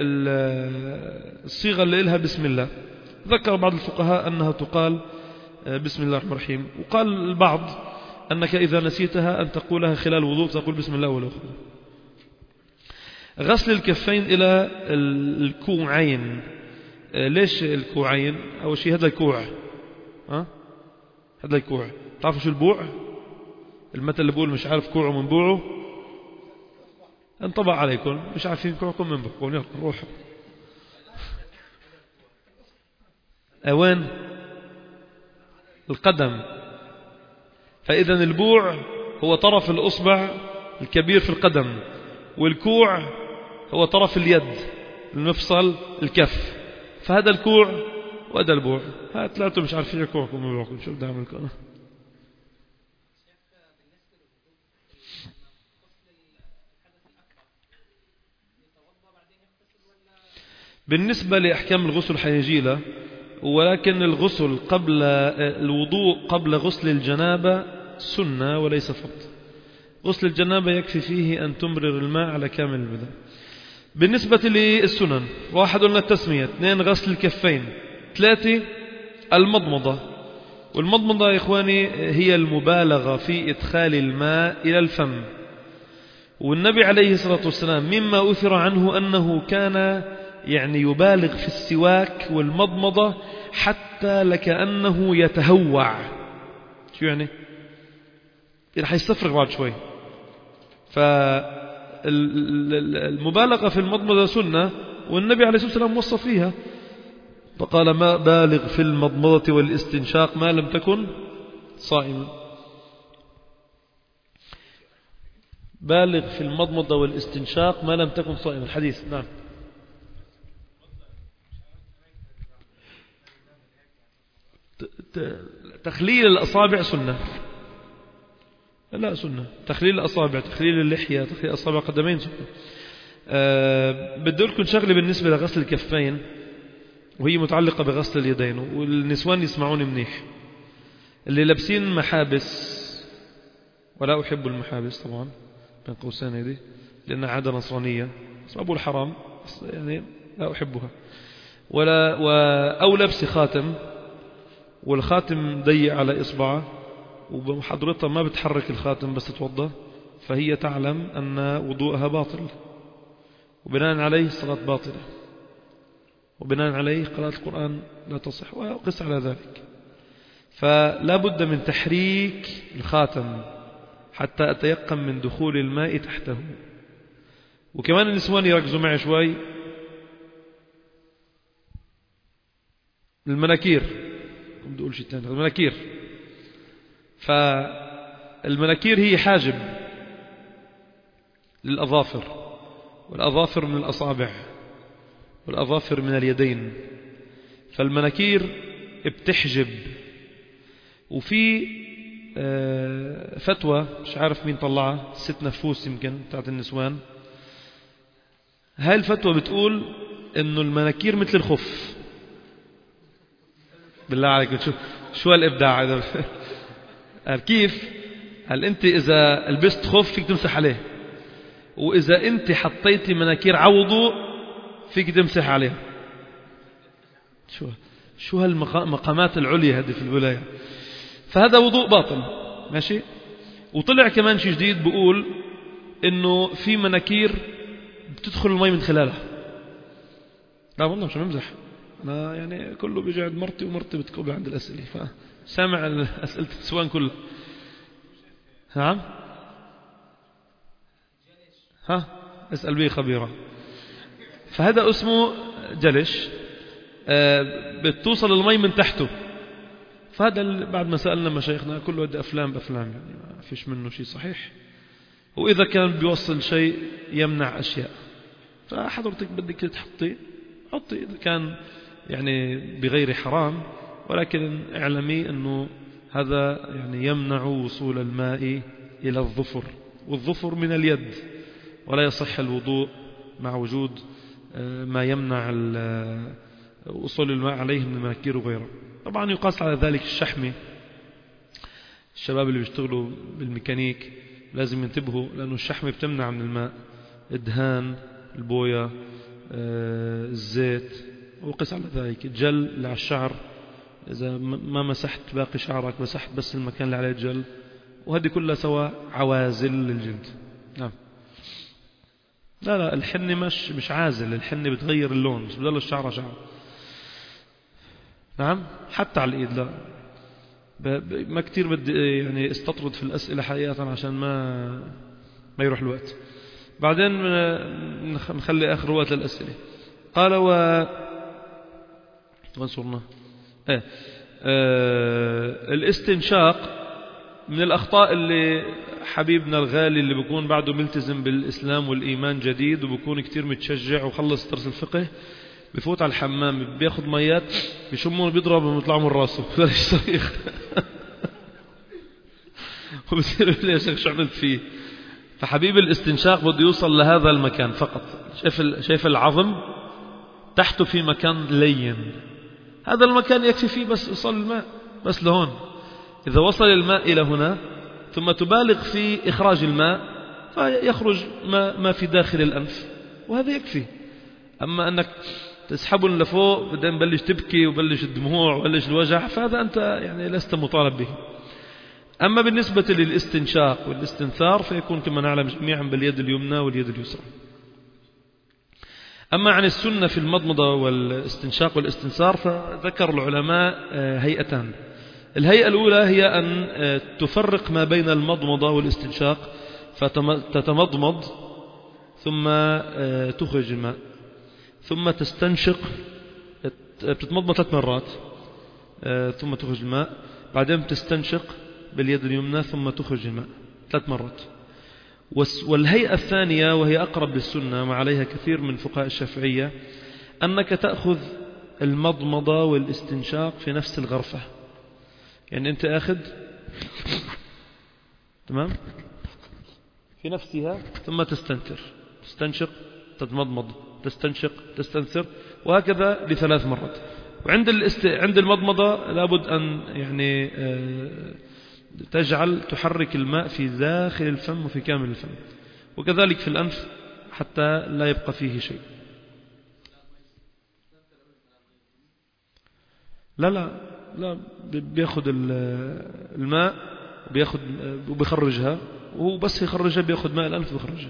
الصيغة اللي إلها بسم الله. ذكر بعض الفقهاء أنها تقال بسم الله الرحمن الرحيم، وقال البعض أنك إذا نسيتها أن تقولها خلال الوضوء، تقول بسم الله ولا أخرى. غسل الكفين إلى الكوعين. ليش الكوعين؟ أول شيء هذا الكوع، ها هذا الكوع، تعرفوا شو البوع؟ المثل اللي بقول مش عارف كوعه من بوعه، انطبع عليكم مش عارفين كوعكم من بوعكم. يلا روحوا. وين؟ القدم. فإذا البوع هو طرف الأصبع الكبير في القدم، والكوع هو طرف اليد المفصل الكف. فهذا الكوع وهذا البوع. ها ثلاثة مش عارفين كوعكم من بوعكم، شو بدي أعمل لكم؟ بالنسبة لأحكام الغسل حيجي له، ولكن الغسل قبل الوضوء قبل غسل الجنابة سنة وليس فرض. غسل الجنابة يكفي فيه أن تمرر الماء على كامل البدن. بالنسبة للسنن، واحد قلنا التسمية، اثنين غسل الكفين، ثلاثة المضمضة. والمضمضة يا إخواني هي المبالغة في إدخال الماء إلى الفم. والنبي عليه الصلاة والسلام مما أثر عنه أنه كان يعني يبالغ في السواك والمضمضة حتى لكأنه يتهوع. شو يعني؟ رح يستفرغ بعد شوي. فالمبالغة في المضمضة سنة، والنبي عليه الصلاة والسلام وصف فيها فقال: ما بالغ في المضمضة والاستنشاق ما لم تكن صائما. بالغ في المضمضة والاستنشاق ما لم تكن صائما. الحديث. نعم. تخليل الأصابع سنة. لا سنة. تخليل الأصابع، تخليل اللحية، تخليل الأصابع قدمين سنة. أه بدي لكم شغلة بالنسبة لغسل الكفين، وهي متعلقة بغسل اليدين، والنسوان يسمعوني منيح. اللي لابسين محابس، ولا أحب المحابس طبعا بين قوسين هذه لأنها عادة نصرانية، بس أبو الحرام يعني لا أحبها. ولا و أو لبس خاتم والخاتم ضيق على إصبعه وحضرتها ما بتحرك الخاتم بس تتوضأ، فهي تعلم أن وضوءها باطل، وبناء عليه الصلاة باطلة، وبناء عليه قراءة القرآن لا تصح، وقس على ذلك. فلا بد من تحريك الخاتم حتى أتيقن من دخول الماء تحته. وكمان النسوان يركزوا معي شوي. المناكير، بدي أقول شيء ثاني. المناكير، فالمناكير هي حاجب للأظافر، والأظافر من الأصابع، والأظافر من اليدين. فالمناكير بتحجب. وفي فتوى مش عارف مين طلعها، ست نفوس يمكن بتاعت النسوان، هاي الفتوى بتقول إنه المناكير مثل الخف. بالله عليك شو شو الإبداع هذا؟ قال كيف؟ قال أنت إذا لبست خف فيك تمسح عليه، وإذا أنت حطيتي مناكير عوضو فيك تمسح عليها. شو شو هالمقامات العليا هذه في الولاية. فهذا وضوء باطل، ماشي. وطلع كمان شيء جديد بقول إنه في مناكير بتدخل المي من خلالها. لا والله مش بمزح، أنا يعني كله بيجي عند مرتي، ومرتي بتكوب عند الأسئلة، فسامع أسئلة السوان كلها. نعم. ها اسأل بيه خبيرة. فهذا اسمه جلش، آه بتوصل المي من تحته. فهذا بعد ما سألنا مشايخنا كله ودي أفلام بأفلام، يعني ما فيش منه شيء صحيح. وإذا كان بيوصل شيء يمنع أشياء، فحضرتك بدك تحطي حطي إذا كان يعني بغير حرام، ولكن اعلمي أنه هذا يعني يمنع وصول الماء إلى الظفر، والظفر من اليد، ولا يصح الوضوء مع وجود ما يمنع وصول الماء عليه من المناكير وغيره. طبعا يقاس على ذلك الشحمة، الشباب اللي بيشتغلوا بالميكانيك لازم ينتبهوا، لأنه الشحمة بتمنع من الماء، الدهان، البويا، آه الزيت، وقس على ذلك الجل اللي على الشعر، إذا ما مسحت باقي شعرك مسحت بس المكان اللي عليه الجل، وهذه كلها سوا عوازل للجلد. نعم. لا لا الحنة مش مش عازل، الحنة بتغير اللون، مش بضل الشعر شعر. نعم. حتى على الإيد لا، ما كتير بدي يعني استطرد في الأسئلة حقيقة عشان ما ما يروح الوقت. بعدين نخلي آخر وقت للأسئلة. قال و وانصرنا إيه؟ آه... الاستنشاق من الأخطاء اللي حبيبنا الغالي اللي بيكون بعده ملتزم بالإسلام والإيمان جديد وبيكون كتير متشجع وخلص درس الفقه، بفوت على الحمام بياخد ميات بيشمون بيضرب ويطلعوا من راسه بلاش صريخ وبصير لي يا شيخ شو عملت فيه. فحبيب الاستنشاق بده يوصل لهذا المكان فقط. شايف شايف العظم تحته في مكان لين، هذا المكان يكفي فيه بس يوصل الماء بس لهون. إذا وصل الماء إلى هنا ثم تبالغ في إخراج الماء فيخرج ما, ما في داخل الأنف وهذا يكفي. أما أنك تسحبه لفوق بعدين بلش تبكي وبلش الدموع وبلش الوجع فهذا أنت يعني لست مطالب به. أما بالنسبة للاستنشاق والاستنثار فيكون كما نعلم جميعا باليد اليمنى واليد اليسرى. أما عن السنة في المضمضة والاستنشاق والاستنثار فذكر العلماء هيئتان. الهيئة الأولى هي أن تفرق ما بين المضمضة والاستنشاق، فتتمضمض ثم تخرج الماء ثم تستنشق، بتتمضمض ثلاث مرات ثم تخرج الماء، بعدين تستنشق باليد اليمنى ثم تخرج الماء ثلاث مرات. والهيئة الثانية وهي أقرب للسنة ما عليها كثير من فقهاء الشافعية أنك تأخذ المضمضة والاستنشاق في نفس الغرفة. يعني أنت أخذ تمام في نفسها ثم تستنثر، تستنشق تتمضمض تستنشق تستنثر وهكذا لثلاث مرات. وعند الاست... عند المضمضة لابد أن يعني تجعل تحرك الماء في داخل الفم وفي كامل الفم، وكذلك في الأنف حتى لا يبقى فيه شيء. لا لا لا بياخد الماء وبياخد وبيخرجها، وهو بس يخرجها بياخد ماء الأنف وبيخرجها.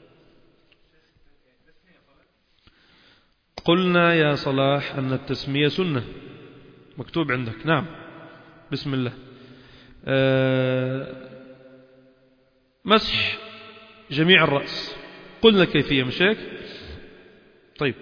قلنا يا صلاح أن التسمية سنة مكتوب عندك. نعم. بسم الله. أه مسح جميع الرأس قلنا كيفية مش هيك؟ طيب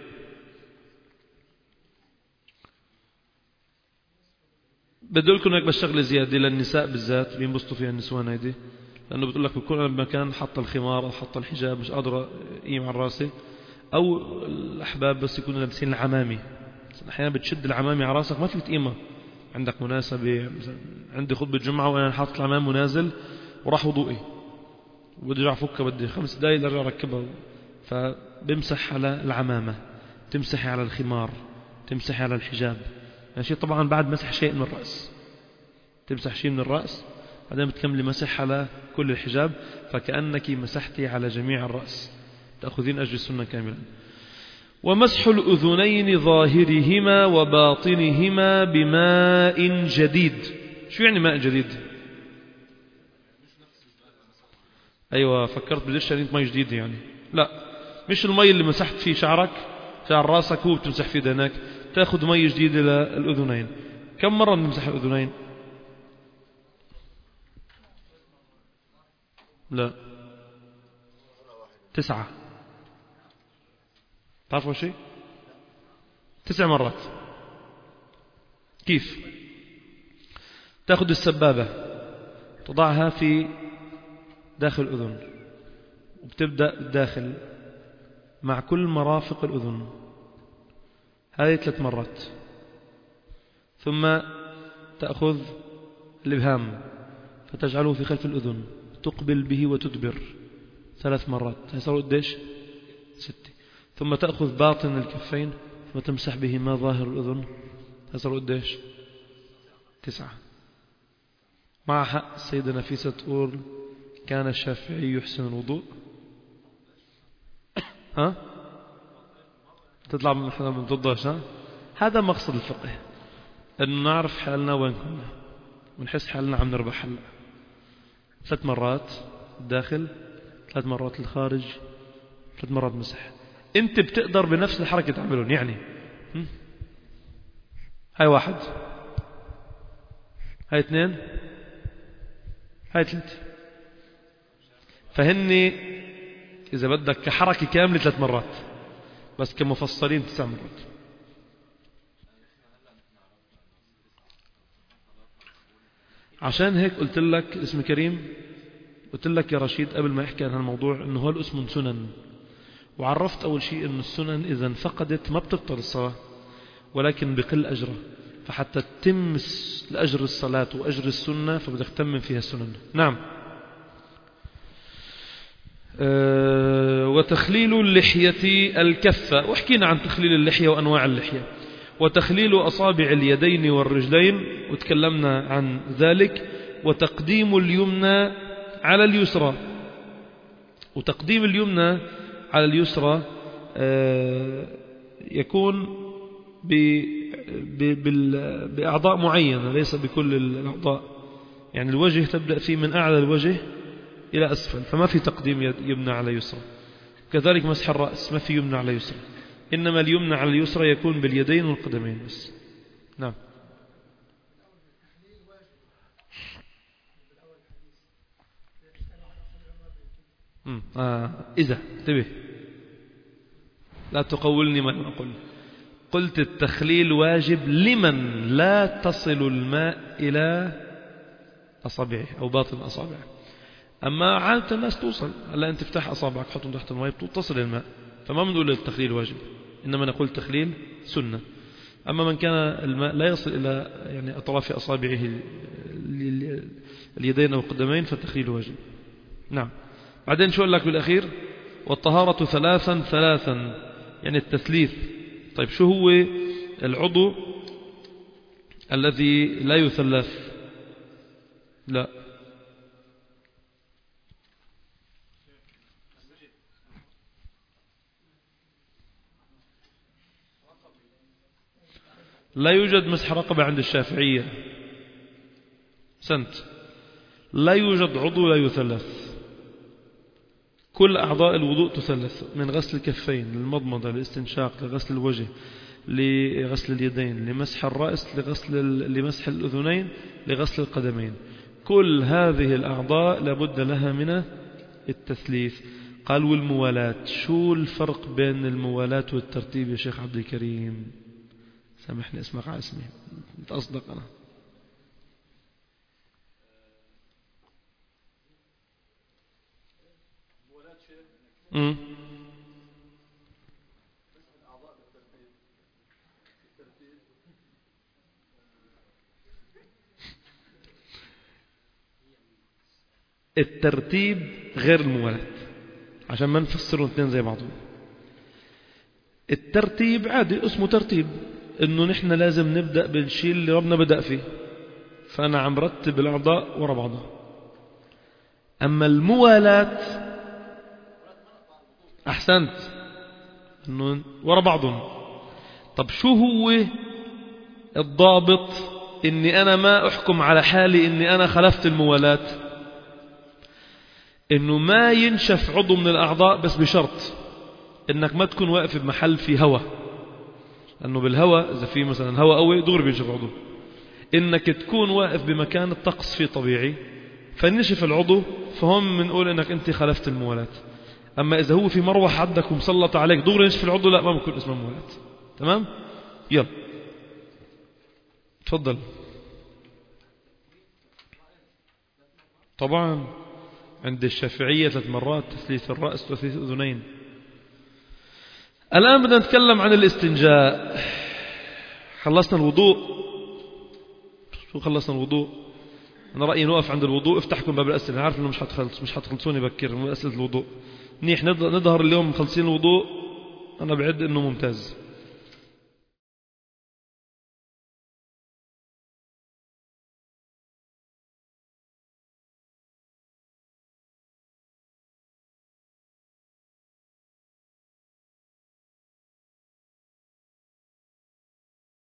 بدي لكم هيك بشغله زيادة للنساء بالذات بينبسطوا فيها النسوان هيدي، لأنه بتقول لك بكون بمكان حط الخمار أو حط الحجاب مش قادرة قيم على راسي، أو الأحباب بس يكونوا لابسين العمامي، أحيانا بتشد العمامي على راسك ما فيك تقيمها. عندك مناسبة عندي خطبة جمعة وأنا حاطط العمام ونازل وراح وضوئي وبدي أرجع فكها بدي خمس دقايق لأرجع أركبها، فبمسح على العمامة، تمسحي على الخمار، تمسحي على الحجاب ماشي. طبعا بعد مسح شيء من الرأس تمسح شيء من الرأس بعدين بتكملي مسح على كل الحجاب، فكأنك مسحتي على جميع الرأس تأخذين أجر السنة كاملا. ومسح الأذنين ظاهرهما وباطنهما بماء جديد. شو يعني ماء جديد؟ أيوة فكرت بديش شريط ماء جديد يعني لا، مش الماء اللي مسحت فيه شعرك شعر راسك هو بتمسح فيه دهنك، تأخذ ماء جديد للأذنين. كم مرة نمسح الأذنين؟ لا تسعة. تعرفوا شيء؟ تسع مرات. كيف؟ تأخذ السبابة تضعها في داخل الأذن وبتبدأ داخل مع كل مرافق الأذن، هذه ثلاث مرات. ثم تأخذ الإبهام فتجعله في خلف الأذن تقبل به وتدبر ثلاث مرات، هيصيروا قديش؟ ستة. ثم تأخذ باطن الكفين وتمسح به ما ظاهر الأذن، هيصيروا قديش؟ تسعة. مع حق السيدة نفيسة تقول كان الشافعي يحسن الوضوء ها تطلع من احنا من ضدش. ها هذا مقصد الفقه، أن نعرف حالنا وين كنا ونحس حالنا عم نربح هلا. ثلاث مرات الداخل، ثلاث مرات الخارج، ثلاث مرات مسح. انت بتقدر بنفس الحركة تعملون يعني. هاي واحد، هاي اثنين، هاي ثلاثة. فهني إذا بدك كحركة كاملة ثلاث مرات، بس كمفصلين تسع مرات. عشان هيك قلت لك اسم كريم، قلت لك يا رشيد قبل ما يحكي عن الموضوع انه هو الاسم سنن، وعرفت اول شيء انه السنن اذا انفقدت ما بتبطل الصلاة ولكن بقل اجرها، فحتى تتم الاجر الصلاة واجر السنة فبدك تتمم فيها السنن. نعم. أه وتخليل اللحية الكفة، وحكينا عن تخليل اللحية وانواع اللحية، وتخليل أصابع اليدين والرجلين وتكلمنا عن ذلك، وتقديم اليمنى على اليسرى. وتقديم اليمنى على اليسرى يكون بأعضاء معينة ليس بكل الأعضاء، يعني الوجه تبدأ فيه من أعلى الوجه إلى أسفل، فما في تقديم يمنى على يسرى. كذلك مسح الرأس ما في يمنى على يسرى، إنما اليمنى على اليسرى يكون باليدين والقدمين بس. نعم. آه. إذا انتبه لا تقولني ما أقول. قلت التخليل واجب لمن لا تصل الماء إلى أصابعه أو باطن أصابعه. أما عادة الناس توصل، هلا أنت تفتح أصابعك حطهم تحت الماء تصل الماء، فما بنقول التخليل واجب، إنما نقول تخليل سنة. أما من كان الماء لا يصل إلى يعني أطراف أصابعه اليدين أو القدمين فالتخليل واجب. نعم. بعدين شو قال لك بالأخير؟ والطهارة ثلاثا ثلاثا، يعني التثليث. طيب شو هو العضو الذي لا يثلث؟ لا لا يوجد مسح رقبة عند الشافعية. سنت لا يوجد عضو لا يثلث، كل أعضاء الوضوء تثلث، من غسل الكفين للمضمضة للاستنشاق لغسل الوجه لغسل اليدين لمسح الرأس لغسل لمسح الأذنين لغسل القدمين. كل هذه الأعضاء لابد لها من التثليث. قال والموالاة، شو الفرق بين الموالاة والترتيب يا شيخ عبد الكريم؟ سامحني اسمك على اسمي أصدق أنا. امم الترتيب غير الموالاة عشان ما نفسروا الاثنين زي بعضهم. الترتيب عادي اسمه ترتيب، انه نحن لازم نبدأ بالشيء اللي ربنا بدأ فيه، فأنا عم رتب الأعضاء ورا بعضها. أما الموالاة أحسنت انه ورا بعضهم. طب شو هو الضابط اني انا ما احكم على حالي اني انا خلفت الموالاة؟ انه ما ينشف عضو من الاعضاء، بس بشرط انك ما تكون واقف بمحل في هواء، لانه بالهواء اذا في مثلا هواء قوي دغري بينشف عضو. انك تكون واقف بمكان الطقس فيه طبيعي فنشف العضو، فهم بنقول انك انت خلفت الموالاة. أما إذا هو في مروحة عندك ومسلط عليك دغري ينشف العضو، لا ما بكون اسمه موالاة. تمام؟ يلا تفضل. طبعا عند الشافعية ثلاث مرات تثليث الرأس وتثليث الأذنين. الآن بدنا نتكلم عن الاستنجاء. خلصنا الوضوء. شو خلصنا الوضوء؟ أنا رأيي نوقف عند الوضوء. افتحكم باب الأسئلة، أنا عارف إنه مش هتخلص مش هتخلصوني بكير من أسئلة الوضوء. منيح نظهر اليوم مخلصين الوضوء، أنا بعد إنه ممتاز.